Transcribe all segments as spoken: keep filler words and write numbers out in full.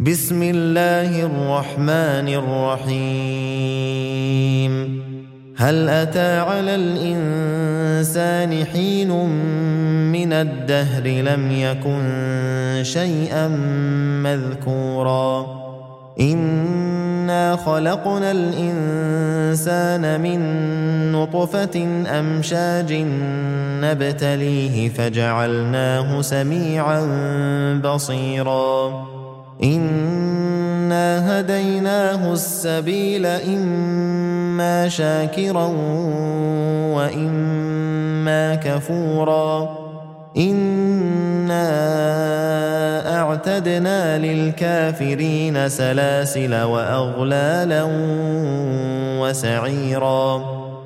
بسم الله الرحمن الرحيم هل أتى على الإنسان حين من الدهر لم يكن شيئا مذكورا إنا خلقنا الإنسان من نطفة أمشاج نبتليه فجعلناه سميعا بصيرا إنا هديناه السبيل إما شاكرا وإما كفورا إنا أعتدنا للكافرين سلاسل وأغلالا وسعيرا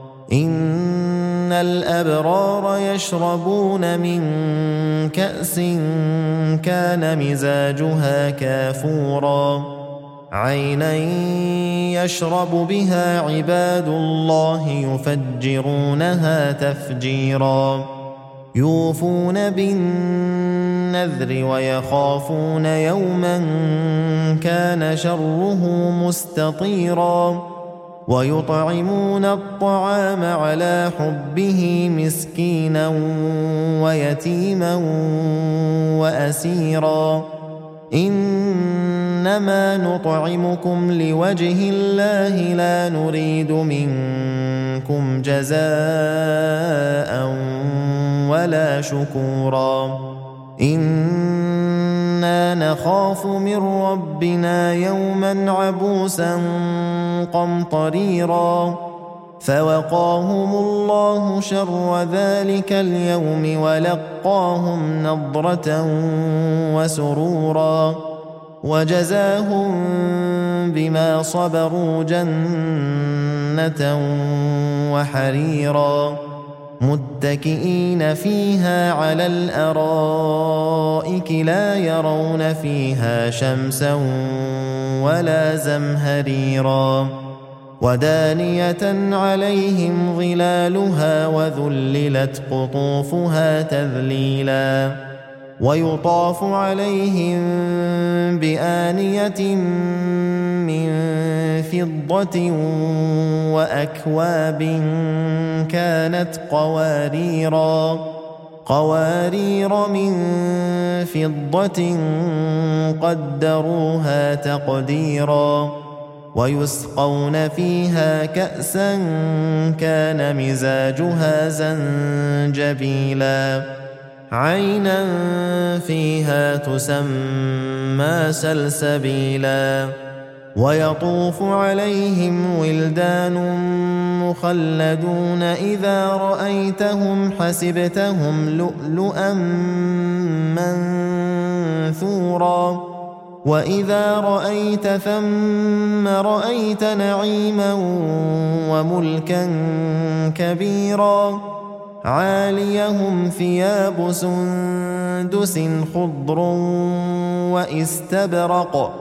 إن الأبرار يشربون من كأس كان مزاجها كافورا عينا يشرب بها عباد الله يفجرونها تفجيرا يوفون بالنذر ويخافون يوما كان شره مستطيرا ويطعمون الطعام على حبه مسكينا ويتيما وأسيرا إنما نطعمكم لوجه الله لا نريد منكم جزاء ولا شكورا إنا نخاف من ربنا يوما عبوسا قمطريرا فوقاهم الله شر ذلك اليوم ولقاهم نضرة وسرورا وجزاهم بما صبروا جنة وحريرا متكئين فيها على الأرائك لا يرون فيها شمسا ولا زمهريرا ودانية عليهم ظلالها وذللت قطوفها تذليلا ويطاف عليهم بآنية من فضة وأكواب كانت قواريرا قوارير من فضة قدروها تقديرا ويسقون فيها كأسا كان مزاجها زنجبيلا عينا فيها تسمى سلسبيلا ويطوف عليهم ولدان مخلدون إذا رأيتهم حسبتهم لؤلؤا منثورا وإذا رأيت ثم رأيت نعيما وملكا كبيرا عاليهم ثياب سندس خضر واستبرق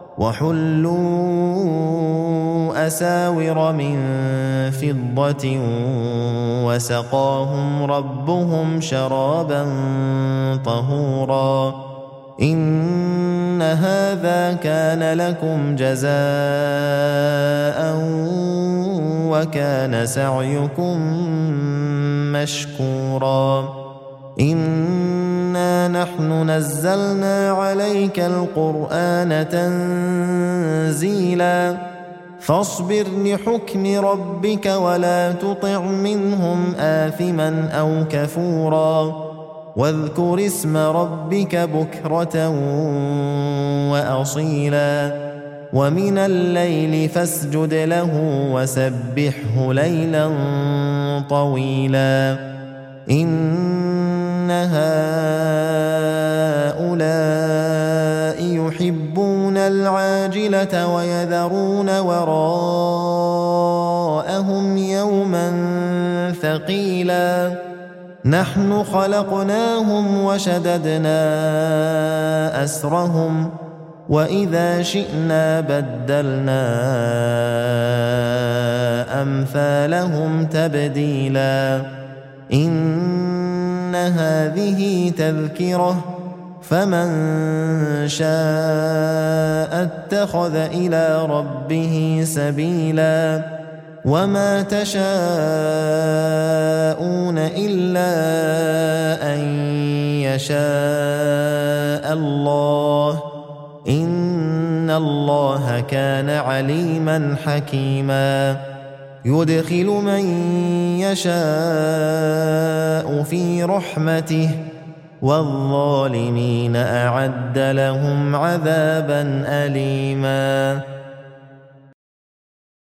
وحلوا أساور من فضة وسقاهم ربهم شرابا طهورا إن هذا كان لكم جزاء وكان سعيكم مشكورا إنا نحن نزلنا عليك القرآن تنزيلا فاصبر لحكم ربك ولا تطع منهم آثما أو كفورا واذكر اسم ربك بكرة وأصيلا ومن الليل فاسجد له وسبحه ليلا طويلا إن هؤلاء يحبون العاجلة ويذرون وراءهم يوما ثقيلا نحن خلقناهم وشددنا أسرهم وإذا شئنا بدلنا أمثالهم تبديلا إن هذه تذكرة فمن شاء اتخذ إلى ربه سبيلا وما تشاءون إلا أن يشاء الله إن الله كان عليما حكيما يدخل من يشاء في رحمته والظالمين أعد لهم عذابا أليما.